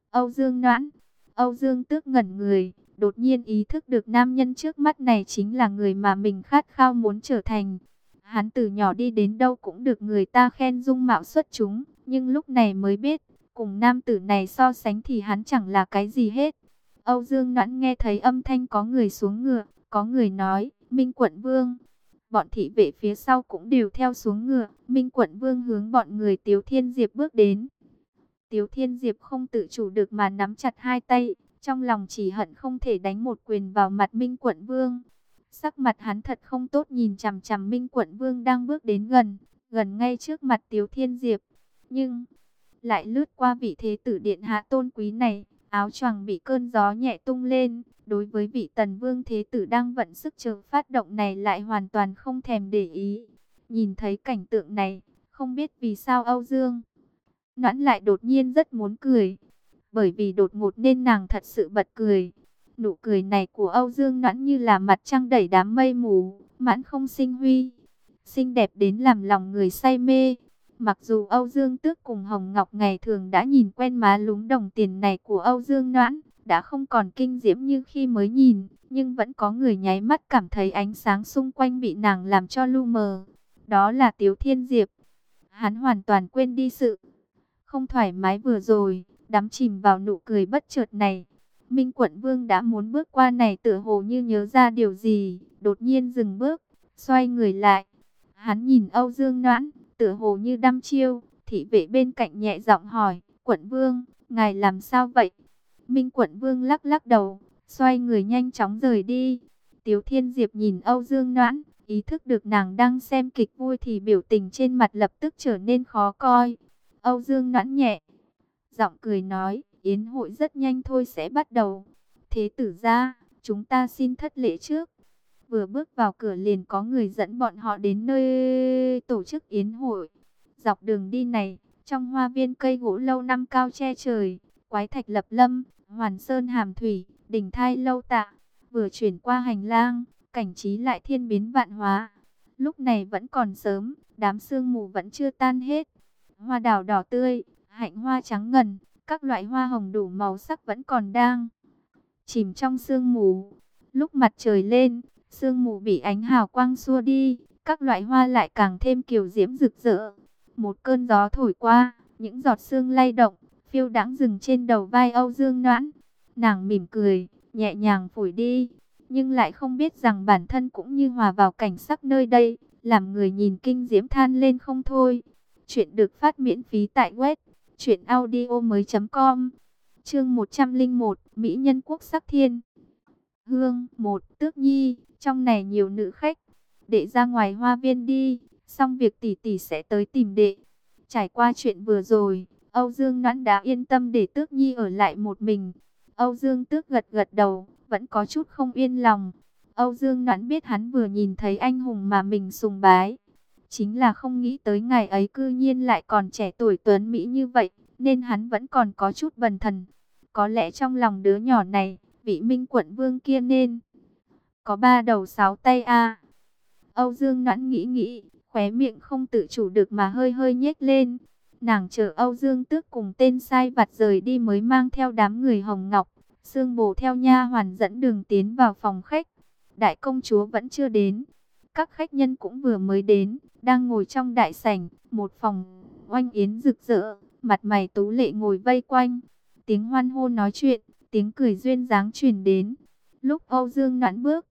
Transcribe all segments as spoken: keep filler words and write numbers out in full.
Âu Dương Noãn. Âu Dương Tước ngẩn người, đột nhiên ý thức được nam nhân trước mắt này chính là người mà mình khát khao muốn trở thành. Hắn từ nhỏ đi đến đâu cũng được người ta khen dung mạo xuất chúng, nhưng lúc này mới biết, cùng nam tử này so sánh thì hắn chẳng là cái gì hết. Âu Dương Noãn nghe thấy âm thanh có người xuống ngựa, có người nói, Minh Quận Vương. Bọn thị vệ phía sau cũng đều theo xuống ngựa, Minh Quận Vương hướng bọn người Tiếu Thiên Diệp bước đến. Tiếu Thiên Diệp không tự chủ được mà nắm chặt hai tay, trong lòng chỉ hận không thể đánh một quyền vào mặt Minh Quận Vương. Sắc mặt hắn thật không tốt, nhìn chằm chằm Minh Quận Vương đang bước đến gần, gần ngay trước mặt Tiếu Thiên Diệp. Nhưng lại lướt qua vị thế tử điện hạ tôn quý này, áo choàng bị cơn gió nhẹ tung lên. Đối với vị Tần Vương thế tử đang vận sức chờ phát động này lại hoàn toàn không thèm để ý. Nhìn thấy cảnh tượng này, không biết vì sao Âu Dương Noãn lại đột nhiên rất muốn cười. Bởi vì đột ngột nên nàng thật sự bật cười. Nụ cười này của Âu Dương Noãn như là mặt trăng đẩy đám mây mù, mãn không sinh huy, xinh đẹp đến làm lòng người say mê. Mặc dù Âu Dương Tước cùng Hồng Ngọc ngày thường đã nhìn quen má lúm đồng tiền này của Âu Dương Noãn, đã không còn kinh diễm như khi mới nhìn, nhưng vẫn có người nháy mắt cảm thấy ánh sáng xung quanh bị nàng làm cho lu mờ. Đó là Tiếu Thiên Diệp. Hắn hoàn toàn quên đi sự không thoải mái vừa rồi, đắm chìm vào nụ cười bất chợt này. Minh Quận Vương đã muốn bước qua này, tựa hồ như nhớ ra điều gì, đột nhiên dừng bước, xoay người lại. Hắn nhìn Âu Dương Noãn, tựa hồ như đăm chiêu. Thị vệ bên cạnh nhẹ giọng hỏi, Quận Vương, ngài làm sao vậy? Minh Quận Vương lắc lắc đầu, xoay người nhanh chóng rời đi. Tiếu Thiên Diệp nhìn Âu Dương Noãn, ý thức được nàng đang xem kịch vui thì biểu tình trên mặt lập tức trở nên khó coi. Âu Dương Noãn nhẹ giọng cười nói, yến hội rất nhanh thôi sẽ bắt đầu. Thế tử gia, chúng ta xin thất lễ trước. Vừa bước vào cửa liền có người dẫn bọn họ đến nơi tổ chức yến hội. Dọc đường đi này, trong hoa viên cây gỗ lâu năm cao che trời, quái thạch lập lâm, hoàn sơn hàm thủy, đỉnh thai lâu tạ. Vừa chuyển qua hành lang, cảnh trí lại thiên biến vạn hóa. Lúc này vẫn còn sớm, đám sương mù vẫn chưa tan hết. Hoa đào đỏ tươi, hạnh hoa trắng ngần, các loại hoa hồng đủ màu sắc vẫn còn đang chìm trong sương mù. Lúc mặt trời lên, sương mù bị ánh hào quang xua đi, các loại hoa lại càng thêm kiều diễm rực rỡ. Một cơn gió thổi qua, những giọt sương lay động, phiêu đãng dừng trên đầu vai Âu Dương Noãn. Nàng mỉm cười, nhẹ nhàng phủi đi, nhưng lại không biết rằng bản thân cũng như hòa vào cảnh sắc nơi đây, làm người nhìn kinh diễm than lên không thôi. Chuyện được phát miễn phí tại web truyện audio mới chấm com. Chương một trăm lẻ một, Mỹ nhân quốc sắc thiên hương. Một, Tước Nhi, trong này nhiều nữ khách, đệ ra ngoài hoa viên đi, xong việc tỷ tỷ sẽ tới tìm đệ. Trải qua chuyện vừa rồi, Âu Dương Noãn đã yên tâm để Tước Nhi ở lại một mình. Âu Dương Tước gật gật đầu, vẫn có chút không yên lòng. Âu Dương Noãn biết hắn vừa nhìn thấy anh hùng mà mình sùng bái, chính là không nghĩ tới ngày ấy cư nhiên lại còn trẻ tuổi tuấn mỹ như vậy, nên hắn vẫn còn có chút bần thần. Có lẽ trong lòng đứa nhỏ này, vị Minh Quận Vương kia nên có ba đầu sáu tay a. Âu Dương Noãn nghĩ nghĩ, khóe miệng không tự chủ được mà hơi hơi nhếch lên. Nàng chờ Âu Dương Tước cùng tên sai vặt rời đi mới mang theo đám người Hồng Ngọc, Sương Bồ theo nha hoàn dẫn đường tiến vào phòng khách. Đại công chúa vẫn chưa đến, các khách nhân cũng vừa mới đến, đang ngồi trong đại sảnh, một phòng oanh yến rực rỡ, mặt mày tú lệ ngồi vây quanh. Tiếng hoan hô nói chuyện, tiếng cười duyên dáng truyền đến. Lúc Âu Dương Noãn bước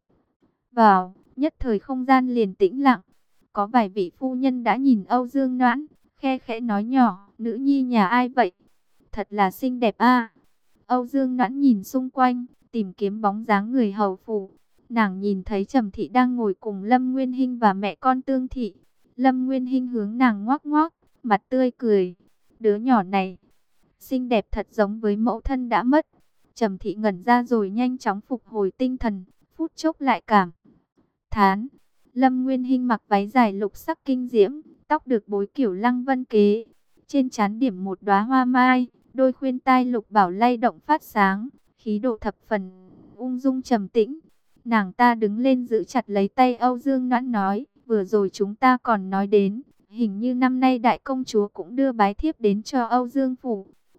vào, nhất thời không gian liền tĩnh lặng. Có vài vị phu nhân đã nhìn Âu Dương Noãn, khe khẽ nói nhỏ, nữ nhi nhà ai vậy? Thật là xinh đẹp a. Âu Dương Noãn nhìn xung quanh, tìm kiếm bóng dáng người hầu phủ. Nàng nhìn thấy Trầm Thị đang ngồi cùng Lâm Nguyên Hinh và mẹ con Tương Thị. Lâm Nguyên Hinh hướng nàng ngoác ngoác, mặt tươi cười. Đứa nhỏ này, xinh đẹp thật giống với mẫu thân đã mất. Trầm Thị ngẩn ra rồi nhanh chóng phục hồi tinh thần, phút chốc lại cảm thán. Lâm Nguyên Hinh mặc váy dài lục sắc kinh diễm, tóc được bối kiểu lăng vân kế. Trên trán điểm một đóa hoa mai, đôi khuyên tai lục bảo lay động phát sáng, khí độ thập phần ung dung trầm tĩnh. Nàng ta đứng lên giữ chặt lấy tay Âu Dương Noãn nói, vừa rồi chúng ta còn nói đến, hình như năm nay đại công chúa cũng đưa bái thiếp đến cho Âu Dương phủ.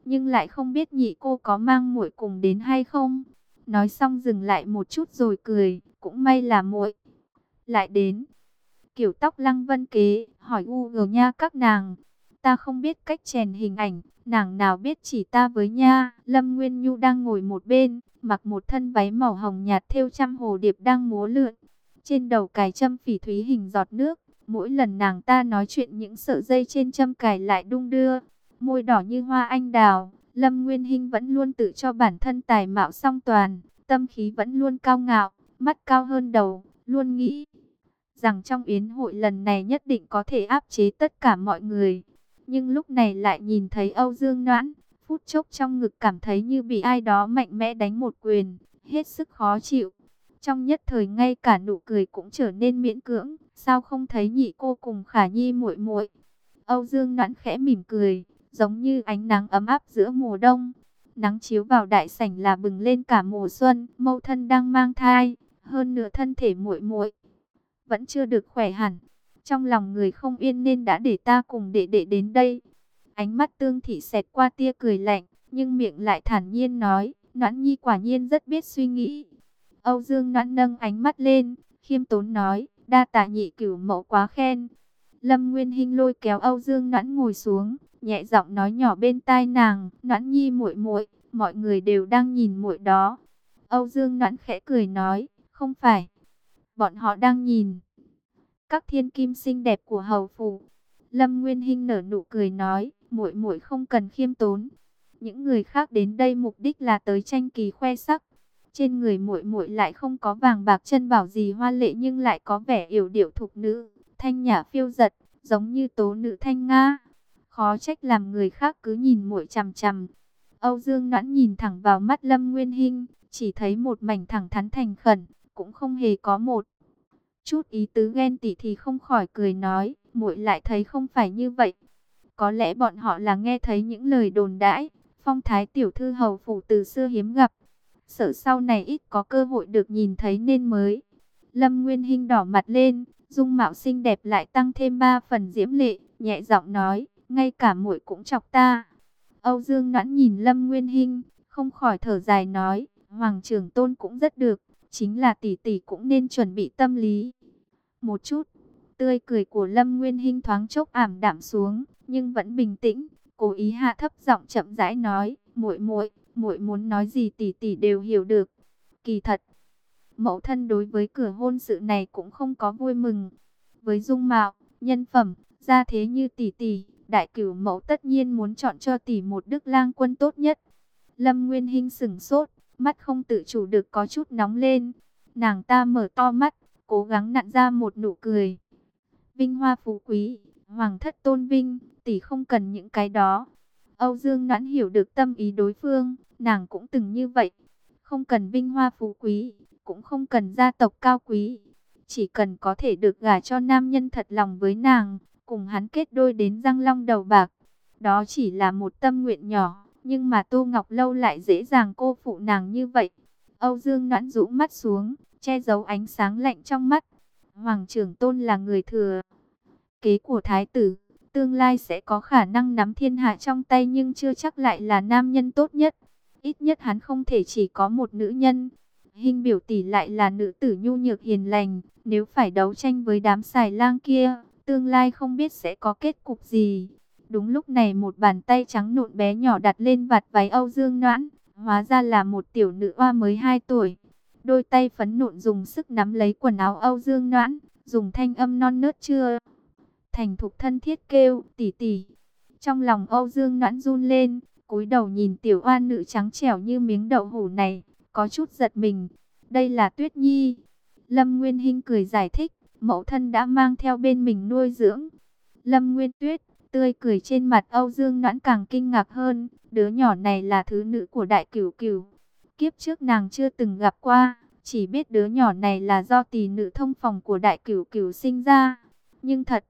nhưng lại không biết nhị cô có mang muội cùng đến hay không. Nói xong dừng lại một chút rồi cười, cũng may là muội lại đến. Kiểu tóc Lăng Vân Kế, hỏi Google nha các nàng. Ta không biết cách chèn hình ảnh, nàng nào biết chỉ ta với nha. Lâm Nguyên Nhu đang ngồi một bên, mặc một thân váy màu hồng nhạt thêu trăm hồ điệp đang múa lượn. Trên đầu cài châm phỉ thúy hình giọt nước, mỗi lần nàng ta nói chuyện những sợi dây trên châm cài lại đung đưa. Môi đỏ như hoa anh đào, Lâm Nguyên Hinh vẫn luôn tự cho bản thân tài mạo song toàn, tâm khí vẫn luôn cao ngạo, mắt cao hơn đầu, luôn nghĩ rằng trong yến hội lần này nhất định có thể áp chế tất cả mọi người. Nhưng lúc này lại nhìn thấy Âu Dương Noãn, phút chốc trong ngực cảm thấy như bị ai đó mạnh mẽ đánh một quyền, hết sức khó chịu. Trong nhất thời ngay cả nụ cười cũng trở nên miễn cưỡng, sao không thấy nhị cô cùng Khả Nhi muội muội. Âu Dương Noãn khẽ mỉm cười, giống như ánh nắng ấm áp giữa mùa đông. Nắng chiếu vào đại sảnh là bừng lên cả mùa xuân, mẫu thân đang mang thai, hơn nữa thân thể muội muội vẫn chưa được khỏe hẳn. Trong lòng người không yên nên đã để ta cùng đệ đệ đến đây. Ánh mắt Tương Thị xẹt qua tia cười lạnh, nhưng miệng lại thản nhiên nói, Noãn Nhi quả nhiên rất biết suy nghĩ. Âu Dương Noãn nâng ánh mắt lên, khiêm tốn nói, đa tạ nhị cửu mẫu quá khen. Lâm Nguyên Hinh lôi kéo Âu Dương Noãn ngồi xuống, nhẹ giọng nói nhỏ bên tai nàng, Noãn Nhi muội muội, mọi người đều đang nhìn muội đó. Âu Dương Noãn khẽ cười nói, không phải, bọn họ đang nhìn các thiên kim xinh đẹp của hầu phủ. Lâm Nguyên Hinh nở nụ cười nói, muội muội không cần khiêm tốn. Những người khác đến đây mục đích là tới tranh kỳ khoe sắc. Trên người muội muội lại không có vàng bạc chân bảo gì hoa lệ, nhưng lại có vẻ yểu điệu thục nữ, thanh nhã phiêu dật, giống như tố nữ thanh nga. Khó trách làm người khác cứ nhìn muội chằm chằm. Âu Dương Noãn nhìn thẳng vào mắt Lâm Nguyên Hinh, chỉ thấy một mảnh thẳng thắn thành khẩn, cũng không hề có một chút ý tứ ghen tị, thì không khỏi cười nói, muội lại thấy không phải như vậy. Có lẽ bọn họ là nghe thấy những lời đồn đãi, phong thái tiểu thư hầu phủ từ xưa hiếm gặp, sợ sau này ít có cơ hội được nhìn thấy nên mới. Lâm Nguyên Hinh đỏ mặt lên, dung mạo xinh đẹp lại tăng thêm ba phần diễm lệ, nhẹ giọng nói, ngay cả muội cũng chọc ta. Âu Dương Noãn nhìn Lâm Nguyên Hinh, không khỏi thở dài nói, Hoàng trưởng tôn cũng rất được, chính là tỷ tỷ cũng nên chuẩn bị tâm lý một chút. Tươi cười của Lâm Nguyên Hinh thoáng chốc ảm đạm xuống, nhưng vẫn bình tĩnh, cố ý hạ thấp giọng chậm rãi nói, muội muội, muội muốn nói gì tỷ tỷ đều hiểu được. Kỳ thật, mẫu thân đối với cửa hôn sự này cũng không có vui mừng. Với dung mạo, nhân phẩm, gia thế như tỷ tỷ, đại cửu mẫu tất nhiên muốn chọn cho tỷ một đức lang quân tốt nhất. Lâm Nguyên Hinh sững sốt, mắt không tự chủ được có chút nóng lên. Nàng ta mở to mắt, cố gắng nặn ra một nụ cười. Vinh hoa phú quý, hoàng thất tôn vinh, tỷ không cần những cái đó. Âu Dương Noãn hiểu được tâm ý đối phương, nàng cũng từng như vậy. Không cần vinh hoa phú quý, cũng không cần gia tộc cao quý. Chỉ cần có thể được gả cho nam nhân thật lòng với nàng, cùng hắn kết đôi đến răng long đầu bạc. Đó chỉ là một tâm nguyện nhỏ, nhưng mà Tô Ngọc Lâu lại dễ dàng cô phụ nàng như vậy. Âu Dương Noãn rũ mắt xuống, che giấu ánh sáng lạnh trong mắt. Hoàng trưởng tôn là người thừa kế của thái tử, tương lai sẽ có khả năng nắm thiên hạ trong tay, nhưng chưa chắc lại là nam nhân tốt nhất. Ít nhất hắn không thể chỉ có một nữ nhân. Hinh biểu tỷ lại là nữ tử nhu nhược hiền lành, nếu phải đấu tranh với đám xài lang kia, tương lai không biết sẽ có kết cục gì. Đúng lúc này một bàn tay trắng nộn bé nhỏ đặt lên vạt váy Âu Dương Noãn, hóa ra là một tiểu nữ oa mới hai tuổi. Đôi tay phấn nộn dùng sức nắm lấy quần áo Âu Dương Noãn, dùng thanh âm non nớt chưa thành thục thân thiết kêu, tỷ tỷ. Trong lòng Âu Dương Noãn run lên, cúi đầu nhìn tiểu oa nữ trắng trẻo như miếng đậu hũ này, có chút giật mình. Đây là Tuyết Nhi. Lâm Nguyên Hinh cười giải thích, mẫu thân đã mang theo bên mình nuôi dưỡng. Lâm Nguyên Tuyết, tươi cười trên mặt Âu Dương Noãn càng kinh ngạc hơn, đứa nhỏ này là thứ nữ của đại cửu cửu. Kiếp trước nàng chưa từng gặp qua, chỉ biết đứa nhỏ này là do tỷ nữ thông phòng của đại cửu cửu sinh ra. Nhưng thật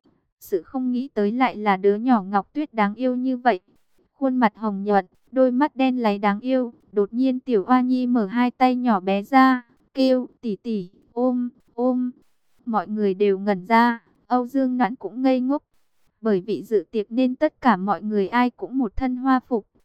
sự không nghĩ tới lại là đứa nhỏ Ngọc Tuyết đáng yêu như vậy. Khuôn mặt hồng nhuận, đôi mắt đen láy đáng yêu. Đột nhiên tiểu oa nhi mở hai tay nhỏ bé ra, kêu tỷ tỷ, ôm, ôm. Mọi người đều ngẩn ra, Âu Dương Noãn cũng ngây ngốc. Bởi vì dự tiệc nên tất cả mọi người ai cũng một thân hoa phục,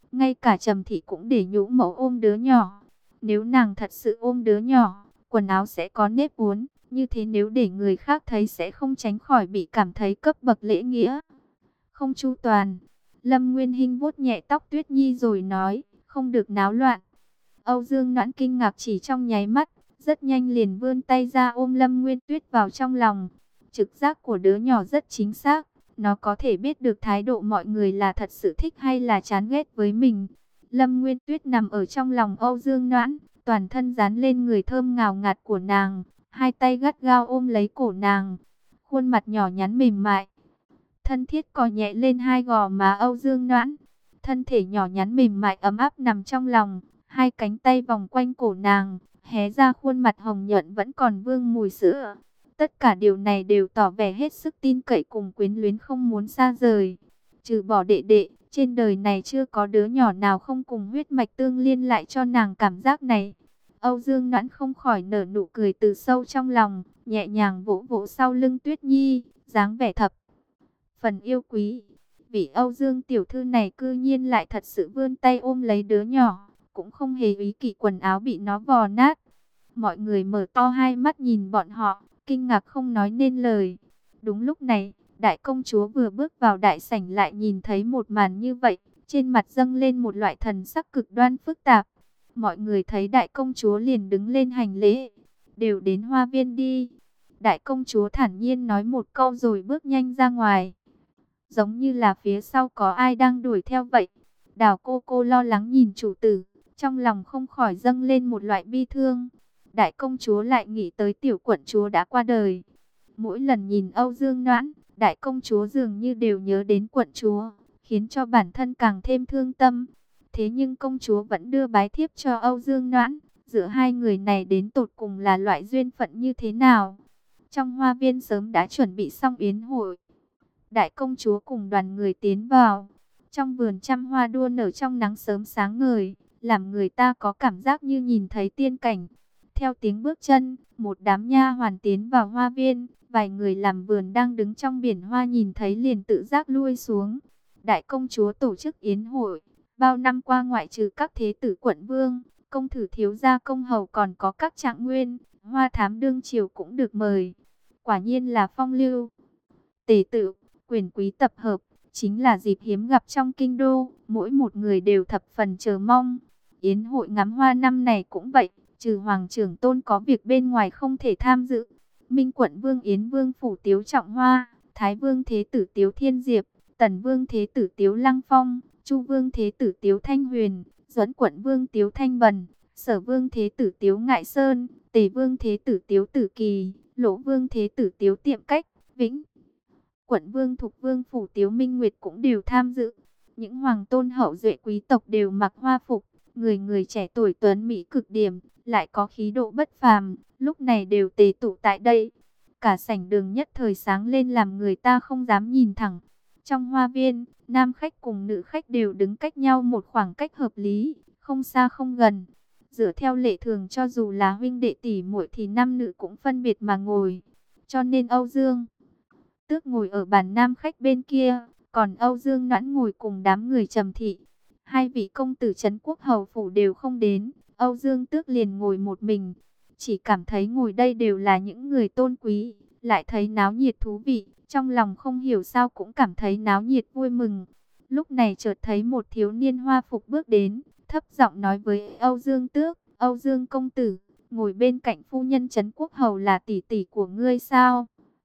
Ngay cả Trầm Thị cũng để nhũ mẫu ôm đứa nhỏ. Nếu nàng thật sự ôm đứa nhỏ, quần áo sẽ có nếp uốn. Như thế nếu để người khác thấy sẽ không tránh khỏi bị cảm thấy cấp bậc lễ nghĩa không chu toàn. Lâm Nguyên Hinh vuốt nhẹ tóc Tuyết Nhi rồi nói, không được náo loạn. Âu Dương Noãn kinh ngạc chỉ trong nháy mắt, rất nhanh liền vươn tay ra ôm Lâm Nguyên Tuyết vào trong lòng. Trực giác của đứa nhỏ rất chính xác, nó có thể biết được thái độ mọi người là thật sự thích hay là chán ghét với mình. Lâm Nguyên Tuyết nằm ở trong lòng Âu Dương Noãn, toàn thân dán lên người thơm ngào ngạt của nàng, hai tay gắt gao ôm lấy cổ nàng, khuôn mặt nhỏ nhắn mềm mại thân thiết cọ nhẹ lên hai gò má Âu Dương Noãn, thân thể nhỏ nhắn mềm mại ấm áp nằm trong lòng, hai cánh tay vòng quanh cổ nàng, hé ra khuôn mặt hồng nhuận vẫn còn vương mùi sữa. Tất cả điều này đều tỏ vẻ hết sức tin cậy cùng quyến luyến không muốn xa rời. Trừ bỏ đệ đệ, trên đời này chưa có đứa nhỏ nào không cùng huyết mạch tương liên lại cho nàng cảm giác này. Âu Dương Noãn không khỏi nở nụ cười từ sâu trong lòng, nhẹ nhàng vỗ vỗ sau lưng Tuyết Nhi, dáng vẻ thập phần yêu quý. Vị Âu Dương tiểu thư này cư nhiên lại thật sự vươn tay ôm lấy đứa nhỏ, cũng không hề ý kỷ quần áo bị nó vò nát. Mọi người mở to hai mắt nhìn bọn họ, kinh ngạc không nói nên lời. Đúng lúc này, đại công chúa vừa bước vào đại sảnh lại nhìn thấy một màn như vậy, trên mặt dâng lên một loại thần sắc cực đoan phức tạp. Mọi người thấy đại công chúa liền đứng lên hành lễ, đều đến hoa viên đi. Đại công chúa thản nhiên nói một câu rồi bước nhanh ra ngoài, giống như là phía sau có ai đang đuổi theo vậy. Đào cô cô lo lắng nhìn chủ tử, trong lòng không khỏi dâng lên một loại bi thương. Đại công chúa lại nghĩ tới tiểu quận chúa đã qua đời. Mỗi lần nhìn Âu Dương Noãn, đại công chúa dường như đều nhớ đến quận chúa, khiến cho bản thân càng thêm thương tâm. Thế nhưng công chúa vẫn đưa bái thiếp cho Âu Dương Noãn. Giữa hai người này đến tột cùng là loại duyên phận như thế nào? Trong hoa viên sớm đã chuẩn bị xong yến hội. Đại công chúa cùng đoàn người tiến vào. Trong vườn trăm hoa đua nở trong nắng sớm sáng ngời, làm người ta có cảm giác như nhìn thấy tiên cảnh. Theo tiếng bước chân, một đám nha hoàn tiến vào hoa viên. Vài người làm vườn đang đứng trong biển hoa nhìn thấy liền tự giác lui xuống. Đại công chúa tổ chức yến hội. Bao năm qua ngoại trừ các thế tử quận vương, công thử thiếu gia công hầu còn có các trạng nguyên, hoa thám đương triều cũng được mời. Quả nhiên là phong lưu. Tề tự, quyền quý tập hợp, chính là dịp hiếm gặp trong kinh đô, mỗi một người đều thập phần chờ mong. Yến hội ngắm hoa năm này cũng vậy, trừ Hoàng trưởng tôn có việc bên ngoài không thể tham dự. Minh quận vương Yến vương phủ Tiếu Trọng Hoa, Thái vương thế tử Tiếu Thiên Diệp, Tần vương thế tử Tiếu Lăng Phong, Chu vương thế tử Tiếu Thanh Huyền, Duẫn quận vương Tiếu Thanh Bần, Sở vương thế tử Tiếu Ngại Sơn, Tề vương thế tử Tiếu Tử Kỳ, Lỗ vương thế tử Tiếu Tiệm Cách, Vĩnh quận vương Thục vương phủ Tiếu Minh Nguyệt cũng đều tham dự. Những hoàng tôn hậu duệ quý tộc đều mặc hoa phục, người người trẻ tuổi tuấn mỹ cực điểm, lại có khí độ bất phàm, lúc này đều tề tụ tại đây. Cả sảnh đường nhất thời sáng lên làm người ta không dám nhìn thẳng. Trong hoa viên, nam khách cùng nữ khách đều đứng cách nhau một khoảng cách hợp lý, không xa không gần. Dựa theo lệ thường cho dù là huynh đệ tỷ muội thì nam nữ cũng phân biệt mà ngồi. Cho nên Âu Dương Tước ngồi ở bàn nam khách bên kia, còn Âu Dương Noãn ngồi cùng đám người Trầm Thị. Hai vị công tử trấn quốc hầu phủ đều không đến, Âu Dương Tước liền ngồi một mình. Chỉ cảm thấy ngồi đây đều là những người tôn quý, lại thấy náo nhiệt thú vị, trong lòng không hiểu sao cũng cảm thấy náo nhiệt vui mừng. Lúc này chợt thấy một thiếu niên hoa phục bước đến, thấp giọng nói với Âu Dương Tước, Âu Dương công tử, ngồi bên cạnh phu nhân trấn quốc hầu là tỷ tỷ của ngươi sao?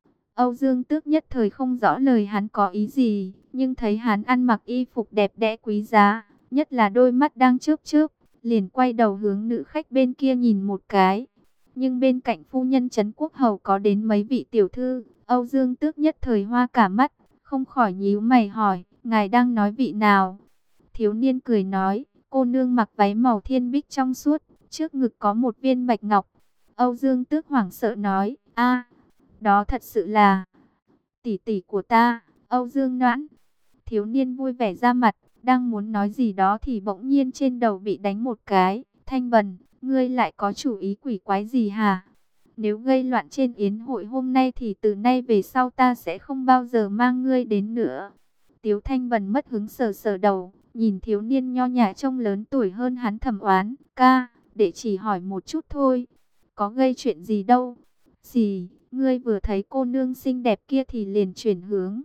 Âu Dương Tước nhất thời không rõ lời hắn có ý gì, nhưng thấy hắn ăn mặc y phục đẹp đẽ quý giá, nhất là đôi mắt đang chớp chớp, liền quay đầu hướng nữ khách bên kia nhìn một cái. Nhưng bên cạnh phu nhân trấn quốc hầu có đến mấy vị tiểu thư, Âu Dương Tước nhất thời hoa cả mắt, không khỏi nhíu mày hỏi, ngài đang nói vị nào? Thiếu niên cười nói, cô nương mặc váy màu thiên bích trong suốt, trước ngực có một viên bạch ngọc. Âu Dương Tước hoảng sợ nói, a, đó thật sự là tỷ tỷ của ta, Âu Dương Noãn. Thiếu niên vui vẻ ra mặt, đang muốn nói gì đó thì bỗng nhiên trên đầu bị đánh một cái. Thanh Bần, ngươi lại có chủ ý quỷ quái gì hả? Nếu gây loạn trên yến hội hôm nay thì từ nay về sau ta sẽ không bao giờ mang ngươi đến nữa. Tiếu Thanh Bần mất hứng sờ sờ đầu, Nhìn thiếu niên nho nhã trông lớn tuổi hơn hắn thầm oán, ca, để chỉ hỏi một chút thôi, có gây chuyện gì đâu. Gì, ngươi vừa thấy cô nương xinh đẹp kia thì liền chuyển hướng,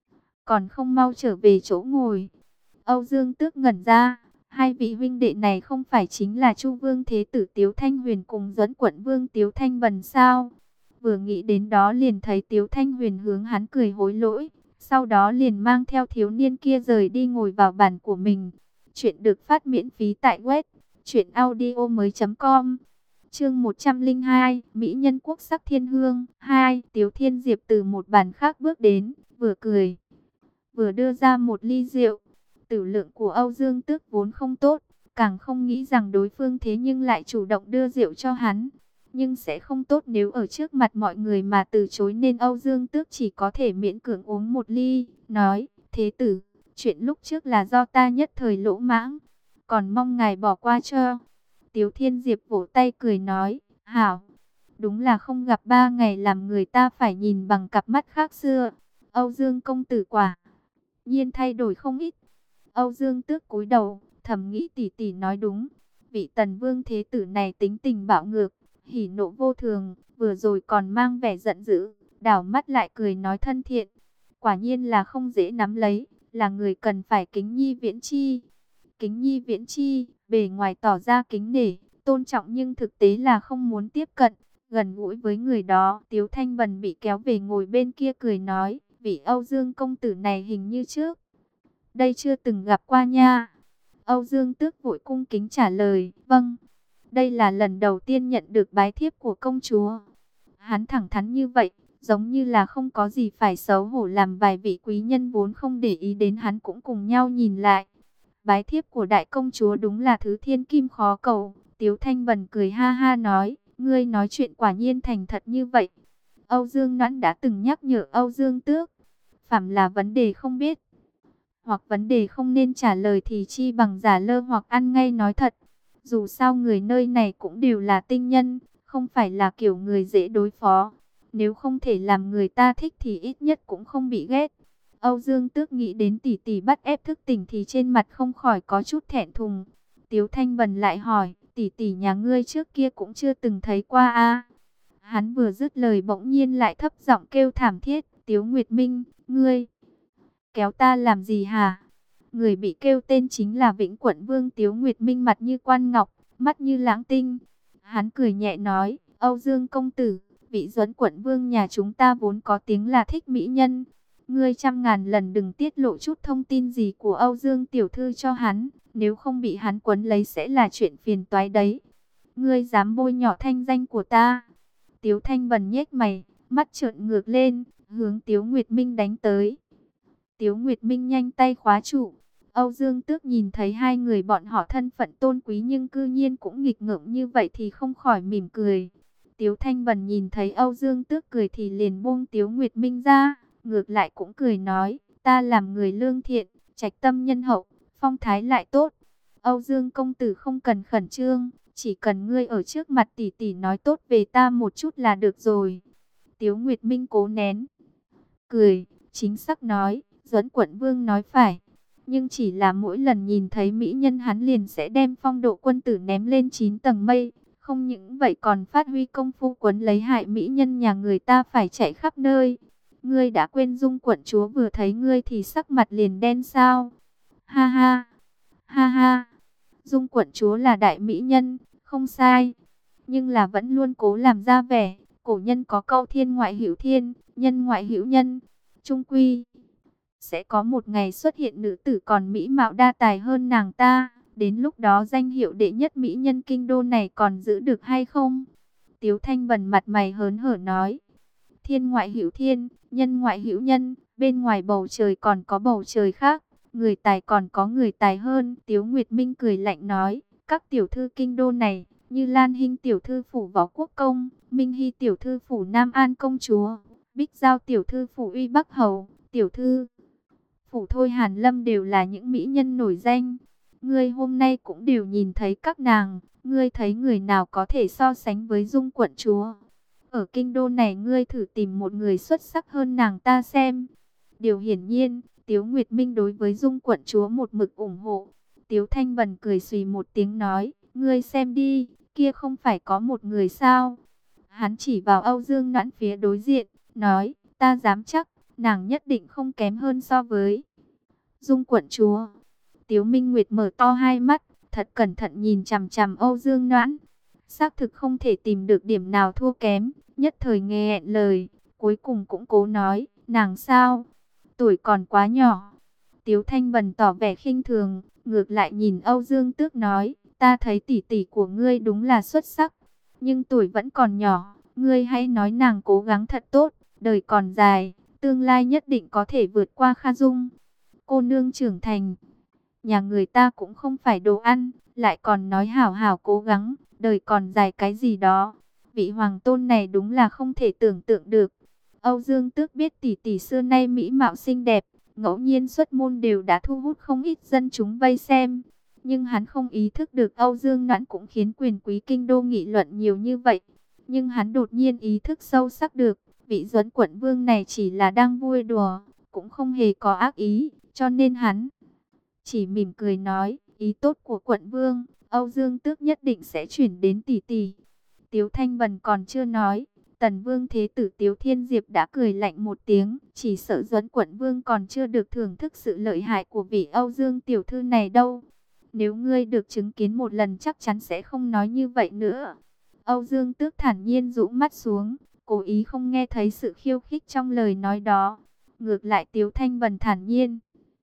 còn không mau trở về chỗ ngồi. Âu Dương Tước ngẩn ra, hai vị huynh đệ này không phải chính là Chu Vương Thế Tử Tiếu Thanh Huyền cùng Duẫn Quận Vương Tiếu Thanh Bần sao? Vừa nghĩ đến đó liền thấy Tiếu Thanh Huyền hướng hắn cười hối lỗi, sau đó liền mang theo thiếu niên kia rời đi ngồi vào bàn của mình. Chuyện được phát miễn phí tại web truyện audio mới.com. Chương một trăm lẻ hai, Mỹ nhân quốc sắc thiên hương. Hai, Tiếu Thiên Diệp từ một bàn khác bước đến, vừa cười, vừa đưa ra một ly rượu. Tử lượng của Âu Dương Tước vốn không tốt, càng không nghĩ rằng đối phương thế nhưng lại chủ động đưa rượu cho hắn. Nhưng sẽ không tốt nếu ở trước mặt mọi người mà từ chối, nên Âu Dương Tước chỉ có thể miễn cưỡng uống một ly, nói, thế tử, chuyện lúc trước là do ta nhất thời lỗ mãng, còn mong ngài bỏ qua cho. Tiếu Thiên Diệp vỗ tay cười nói, hảo, đúng là không gặp ba ngày làm người ta phải nhìn bằng cặp mắt khác xưa. Âu Dương công tử quả nhiên thay đổi không ít. Âu Dương Tước cúi đầu, thầm nghĩ tỷ tỷ nói đúng, vị Tần Vương Thế Tử này tính tình bạo ngược, hỉ nộ vô thường, vừa rồi còn mang vẻ giận dữ, đảo mắt lại cười nói thân thiện. Quả nhiên là không dễ nắm lấy, là người cần phải kính nhi viễn chi. Kính nhi viễn chi, bề ngoài tỏ ra kính nể, tôn trọng nhưng thực tế là không muốn tiếp cận, gần gũi với người đó. Tiếu Thanh Bần bị kéo về ngồi bên kia cười nói, vị Âu Dương công tử này hình như trước đây chưa từng gặp qua nha. Âu Dương Tước vội cung kính trả lời, vâng, đây là lần đầu tiên nhận được bái thiếp của công chúa. Hắn thẳng thắn như vậy, giống như là không có gì phải xấu hổ, làm vài vị quý nhân vốn không để ý đến hắn cũng cùng nhau nhìn lại. Bái thiếp của đại công chúa đúng là thứ thiên kim khó cầu. Tiếu Thanh Bần cười ha ha nói, ngươi nói chuyện quả nhiên thành thật như vậy. Âu Dương Noãn đã từng nhắc nhở Âu Dương Tước, phàm là vấn đề không biết hoặc vấn đề không nên trả lời thì chi bằng giả lơ hoặc ăn ngay nói thật. Dù sao người nơi này cũng đều là tinh nhân, không phải là kiểu người dễ đối phó. Nếu không thể làm người ta thích thì ít nhất cũng không bị ghét. Âu Dương Tước nghĩ đến tỷ tỷ bắt ép thức tỉnh thì trên mặt không khỏi có chút thẹn thùng. Tiếu Thanh Bần lại hỏi, tỷ tỷ nhà ngươi trước kia cũng chưa từng thấy qua a? Hắn vừa dứt lời bỗng nhiên lại thấp giọng kêu thảm thiết, Tiếu Nguyệt Minh, ngươi kéo ta làm gì hả? Người bị kêu tên chính là Vĩnh Quận Vương Tiếu Nguyệt Minh, mặt như quan ngọc, mắt như lãng tinh. Hắn cười nhẹ nói, Âu Dương công tử, vị Duẫn Quận Vương nhà chúng ta vốn có tiếng là thích mỹ nhân. Ngươi trăm ngàn lần đừng tiết lộ chút thông tin gì của Âu Dương tiểu thư cho hắn, nếu không bị hắn quấn lấy sẽ là chuyện phiền toái đấy. Ngươi dám bôi nhọ thanh danh của ta? Tiếu Thanh Bần nhếch mày, mắt trợn ngược lên, hướng Tiếu Nguyệt Minh đánh tới. Tiếu Nguyệt Minh nhanh tay khóa trụ. Âu Dương Tước nhìn thấy hai người bọn họ thân phận tôn quý nhưng cư nhiên cũng nghịch ngợm như vậy thì không khỏi mỉm cười. Tiếu Thanh Bần nhìn thấy Âu Dương Tước cười thì liền buông Tiếu Nguyệt Minh ra, ngược lại cũng cười nói, ta làm người lương thiện, trạch tâm nhân hậu, phong thái lại tốt. Âu Dương công tử không cần khẩn trương, chỉ cần ngươi ở trước mặt tỷ tỷ nói tốt về ta một chút là được rồi. Tiếu Nguyệt Minh cố nén cười, chính xác nói, Duẫn Quận Vương nói phải, nhưng chỉ là mỗi lần nhìn thấy mỹ nhân hắn liền sẽ đem phong độ quân tử ném lên chín tầng mây, không những vậy còn phát huy công phu quấn lấy hại mỹ nhân nhà người ta phải chạy khắp nơi. Ngươi đã quên Dung quận chúa vừa thấy ngươi thì sắc mặt liền đen sao? Ha ha, ha ha, Dung quận chúa là đại mỹ nhân, không sai, nhưng là vẫn luôn cố làm ra vẻ. Cổ nhân có câu thiên ngoại hữu thiên, nhân ngoại hữu nhân, chung quy sẽ có một ngày xuất hiện nữ tử còn mỹ mạo đa tài hơn nàng ta. Đến lúc đó danh hiệu đệ nhất mỹ nhân kinh đô này còn giữ được hay không? Tiếu Thanh Bần mặt mày hớn hở nói, thiên ngoại hữu thiên, nhân ngoại hữu nhân, bên ngoài bầu trời còn có bầu trời khác, người tài còn có người tài hơn. Tiếu Nguyệt Minh cười lạnh nói, các tiểu thư kinh đô này, như Lan Hinh tiểu thư phủ Võ Quốc công, Minh Hy tiểu thư phủ Nam An công chúa, Bích Giao tiểu thư phủ Uy Bắc hầu, tiểu thư phủ Thôi Hàn Lâm đều là những mỹ nhân nổi danh. Ngươi hôm nay cũng đều nhìn thấy các nàng, ngươi thấy người nào có thể so sánh với Dung quận chúa? Ở kinh đô này ngươi thử tìm một người xuất sắc hơn nàng ta xem. Điều hiển nhiên, Tiếu Nguyệt Minh đối với Dung quận chúa một mực ủng hộ. Tiếu Thanh Vân cười xùy một tiếng nói, ngươi xem đi, kia không phải có một người sao? Hắn chỉ vào Âu Dương Noãn phía đối diện, nói, ta dám chắc, nàng nhất định không kém hơn so với Dung quận chúa. Tiếu Minh Nguyệt mở to hai mắt, thật cẩn thận nhìn chằm chằm Âu Dương Noãn. Xác thực không thể tìm được điểm nào thua kém, nhất thời nghe hẹn lời, cuối cùng cũng cố nói, nàng sao? Tuổi còn quá nhỏ. Tiếu Thanh Vân tỏ vẻ khinh thường, ngược lại nhìn Âu Dương Tước nói, ta thấy tỷ tỷ của ngươi đúng là xuất sắc, nhưng tuổi vẫn còn nhỏ, ngươi hãy nói nàng cố gắng thật tốt, đời còn dài, tương lai nhất định có thể vượt qua Kha Dung. Cô nương trưởng thành, nhà người ta cũng không phải đồ ăn, lại còn nói hảo hảo cố gắng, đời còn dài cái gì đó. Vị hoàng tôn này đúng là không thể tưởng tượng được. Âu Dương Tước biết tỷ tỷ xưa nay mỹ mạo xinh đẹp, ngẫu nhiên xuất môn đều đã thu hút không ít dân chúng vây xem. Nhưng hắn không ý thức được Âu Dương Noãn cũng khiến quyền quý kinh đô nghị luận nhiều như vậy. Nhưng hắn đột nhiên ý thức sâu sắc được, vị Duẫn quận vương này chỉ là đang vui đùa, cũng không hề có ác ý, cho nên hắn chỉ mỉm cười nói, ý tốt của quận vương, Âu Dương Tước nhất định sẽ chuyển đến tỷ tỷ. Tiếu Thanh Vân còn chưa nói, Tần Vương Thế Tử Tiếu Thiên Diệp đã cười lạnh một tiếng, chỉ sợ Duẫn quận vương còn chưa được thưởng thức sự lợi hại của vị Âu Dương tiểu thư này đâu. Nếu ngươi được chứng kiến một lần chắc chắn sẽ không nói như vậy nữa. Âu Dương Tước thản nhiên rũ mắt xuống, cố ý không nghe thấy sự khiêu khích trong lời nói đó. Ngược lại Tiếu Thanh Vân thản nhiên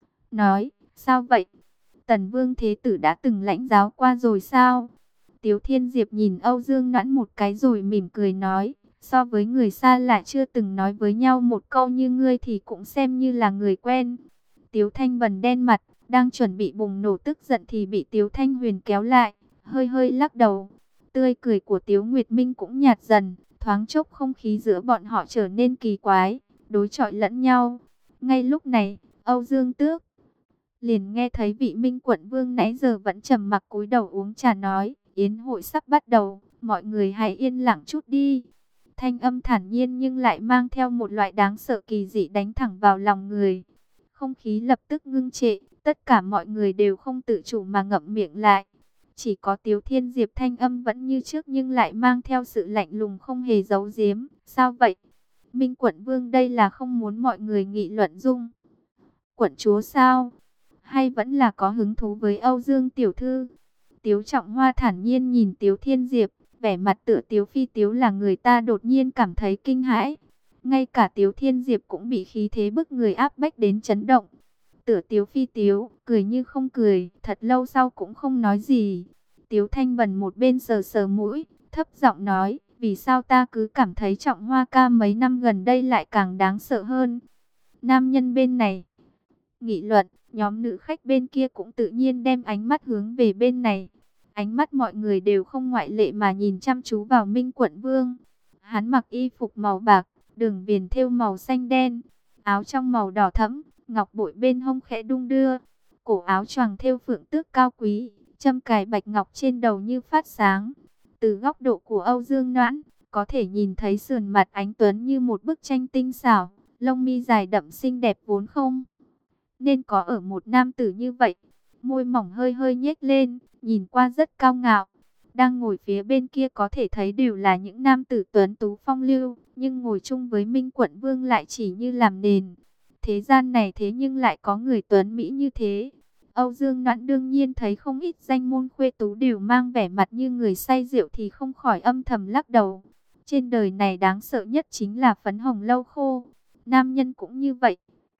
nói, sao vậy? Tần Vương Thế Tử đã từng lãnh giáo qua rồi sao? Tiếu Thiên Diệp nhìn Âu Dương Noãn một cái rồi mỉm cười nói, so với người xa lạ chưa từng nói với nhau một câu như ngươi thì cũng xem như là người quen. Tiếu Thanh Vân đen mặt, đang chuẩn bị bùng nổ tức giận thì bị Tiếu Thanh Huyền kéo lại, hơi hơi lắc đầu. Tươi cười của Tiếu Nguyệt Minh cũng nhạt dần, thoáng chốc không khí giữa bọn họ trở nên kỳ quái, đối chọi lẫn nhau. Ngay lúc này, Âu Dương Tước liền nghe thấy vị Minh quận vương nãy giờ vẫn trầm mặc cúi đầu uống trà nói, yến hội sắp bắt đầu, mọi người hãy yên lặng chút đi. Thanh âm thản nhiên nhưng lại mang theo một loại đáng sợ kỳ dị đánh thẳng vào lòng người. Không khí lập tức ngưng trệ, tất cả mọi người đều không tự chủ mà ngậm miệng lại. Chỉ có Tiếu Thiên Diệp thanh âm vẫn như trước nhưng lại mang theo sự lạnh lùng không hề giấu giếm. Sao vậy? Minh quận vương đây là không muốn mọi người nghị luận Dung quận chúa sao? Hay vẫn là có hứng thú với Âu Dương tiểu thư? Tiếu Trọng Hoa thản nhiên nhìn Tiếu Thiên Diệp, vẻ mặt tựa Tiếu Phi Tiếu là người ta đột nhiên cảm thấy kinh hãi. Ngay cả Tiếu Thiên Diệp cũng bị khí thế bức người áp bách đến chấn động. Tựa Tiếu Phi Tiếu, cười như không cười, thật lâu sau cũng không nói gì. Tiếu Thanh Vân một bên sờ sờ mũi, thấp giọng nói, vì sao ta cứ cảm thấy Trọng Hoa ca mấy năm gần đây lại càng đáng sợ hơn. Nam nhân bên này nghị luận, nhóm nữ khách bên kia cũng tự nhiên đem ánh mắt hướng về bên này. Ánh mắt mọi người đều không ngoại lệ mà nhìn chăm chú vào Minh quận vương. Hắn mặc y phục màu bạc, đường viền thêu màu xanh đen, áo trong màu đỏ thẫm, ngọc bội bên hông khẽ đung đưa. Cổ áo choàng thêu phượng tước cao quý, châm cài bạch ngọc trên đầu như phát sáng. Từ góc độ của Âu Dương Noãn, có thể nhìn thấy sườn mặt ánh tuấn như một bức tranh tinh xảo, lông mi dài đậm xinh đẹp vốn không nên có ở một nam tử như vậy. Môi mỏng hơi hơi nhếch lên, nhìn qua rất cao ngạo. Đang ngồi phía bên kia có thể thấy đều là những nam tử tuấn tú phong lưu, nhưng ngồi chung với Minh quận vương lại chỉ như làm nền. Thế gian này thế nhưng lại có người tuấn mỹ như thế. Âu Dương Noãn đương nhiên thấy không ít danh môn khuê tú đều mang vẻ mặt như người say rượu thì không khỏi âm thầm lắc đầu. Trên đời này đáng sợ nhất chính là phấn hồng lâu khô. Nam nhân cũng như vậy.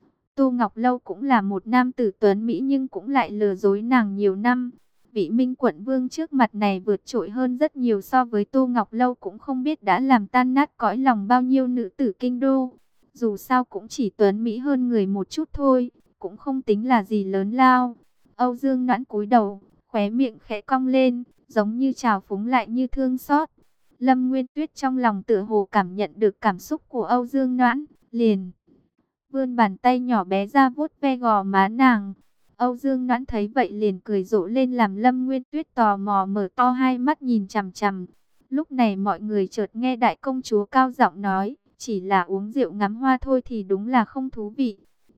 Tô Ngọc Lâu cũng là một nam tử tuấn mỹ nhưng cũng lại lừa dối nàng nhiều năm. Vị Minh quận vương trước mặt này vượt trội hơn rất nhiều so với Tô Ngọc Lâu, cũng không biết đã làm tan nát cõi lòng bao nhiêu nữ tử kinh đô. Dù sao cũng chỉ tuấn mỹ hơn người một chút thôi, cũng không tính là gì lớn lao. Âu Dương Noãn cúi đầu, khóe miệng khẽ cong lên, giống như trào phúng lại như thương xót. Lâm Nguyên Tuyết trong lòng tựa hồ cảm nhận được cảm xúc của Âu Dương Noãn, liền vươn bàn tay nhỏ bé ra vuốt ve gò má nàng. Âu Dương Noãn thấy vậy liền cười rộ lên làm Lâm Nguyên Tuyết tò mò mở to hai mắt nhìn chằm chằm. Lúc này mọi người chợt nghe đại công chúa cao giọng nói, chỉ là uống rượu ngắm hoa thôi thì đúng là không thú vị.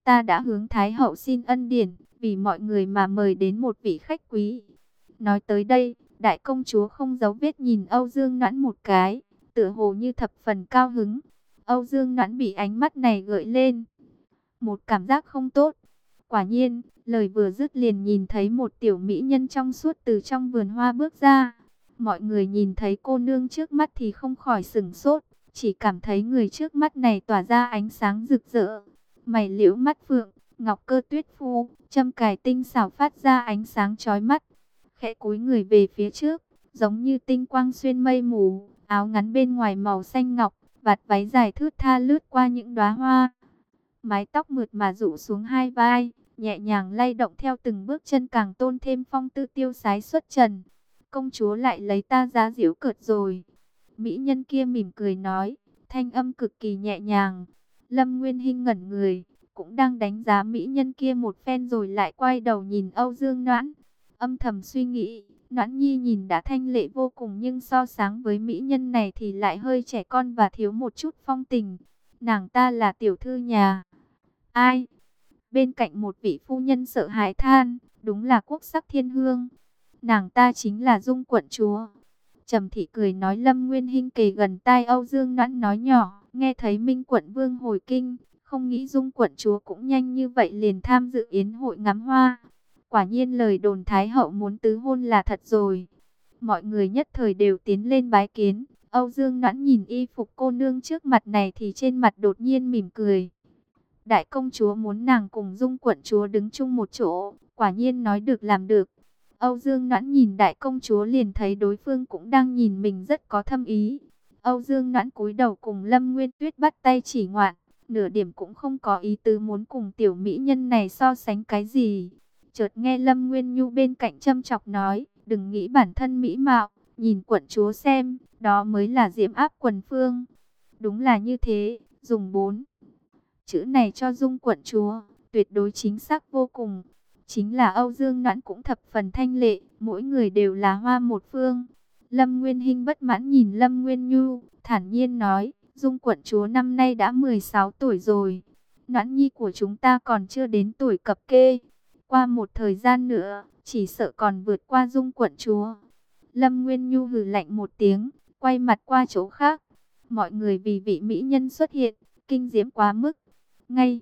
ta đã hướng Thái hậu xin ân điển, vì mọi người mà mời đến một vị khách quý. Nói tới đây, đại công chúa không giấu vết nhìn Âu Dương Noãn một cái, tựa hồ như thập phần cao hứng. Âu Dương Noãn bị ánh mắt này gợi lên một cảm giác không tốt. Quả nhiên, lời vừa dứt liền nhìn thấy một tiểu mỹ nhân trong suốt từ trong vườn hoa bước ra. Mọi người nhìn thấy cô nương trước mắt thì không khỏi sửng sốt, chỉ cảm thấy người trước mắt này tỏa ra ánh sáng rực rỡ. Mày liễu mắt phượng, ngọc cơ tuyết phu, châm cài tinh xảo phát ra ánh sáng chói mắt. Khẽ cúi người về phía trước, giống như tinh quang xuyên mây mù, áo ngắn bên ngoài màu xanh ngọc, vạt váy dài thướt tha lướt qua những đóa hoa. Mái tóc mượt mà rủ xuống hai vai, nhẹ nhàng lay động theo từng bước chân càng tôn thêm phong tư tiêu sái xuất trần. Công chúa lại lấy ta giá giễu cợt rồi. Mỹ nhân kia mỉm cười nói, thanh âm cực kỳ nhẹ nhàng. Lâm Nguyên Hinh ngẩn người, cũng đang đánh giá mỹ nhân kia một phen rồi lại quay đầu nhìn Âu Dương Noãn. Âm thầm suy nghĩ, Noãn Nhi nhìn đã thanh lệ vô cùng nhưng so sánh với mỹ nhân này thì lại hơi trẻ con và thiếu một chút phong tình. Nàng ta là tiểu thư nhà ai? Bên cạnh một vị phu nhân sợ hãi than, đúng là quốc sắc thiên hương. Nàng ta chính là Dung quận chúa. Trầm Thị cười nói. Lâm Nguyên Hinh kề gần tai Âu Dương Noãn nói nhỏ, nghe thấy Minh quận vương hồi kinh, không nghĩ Dung quận chúa cũng nhanh như vậy liền tham dự yến hội ngắm hoa. Quả nhiên lời đồn Thái hậu muốn tứ hôn là thật rồi. Mọi người nhất thời đều tiến lên bái kiến. Âu Dương Noãn nhìn y phục cô nương trước mặt này thì trên mặt đột nhiên mỉm cười. Đại công chúa muốn nàng cùng Dung quận chúa đứng chung một chỗ, quả nhiên nói được làm được. Âu Dương Noãn nhìn đại công chúa liền thấy đối phương cũng đang nhìn mình rất có thâm ý. Âu Dương Noãn cúi đầu cùng Lâm Nguyên Tuyết bắt tay chỉ ngoạn, nửa điểm cũng không có ý tứ muốn cùng tiểu mỹ nhân này so sánh cái gì. Chợt nghe Lâm Nguyên Nhu bên cạnh châm chọc nói, đừng nghĩ bản thân mỹ mạo, nhìn quận chúa xem, đó mới là diễm áp quần phương. Đúng là như thế, dùng bốn chữ này cho Dung quận chúa, tuyệt đối chính xác vô cùng. Chính là Âu Dương Noãn cũng thập phần thanh lệ, mỗi người đều là hoa một phương. Lâm Nguyên Hinh bất mãn nhìn Lâm Nguyên Nhu, thản nhiên nói, Dung quận chúa năm nay đã mười sáu tuổi rồi. Noãn nhi của chúng ta còn chưa đến tuổi cập kê. Qua một thời gian nữa, chỉ sợ còn vượt qua Dung quận chúa. Lâm Nguyên Nhu hừ lạnh một tiếng, quay mặt qua chỗ khác. Mọi người vì vị mỹ nhân xuất hiện, kinh diễm quá mức. Ngay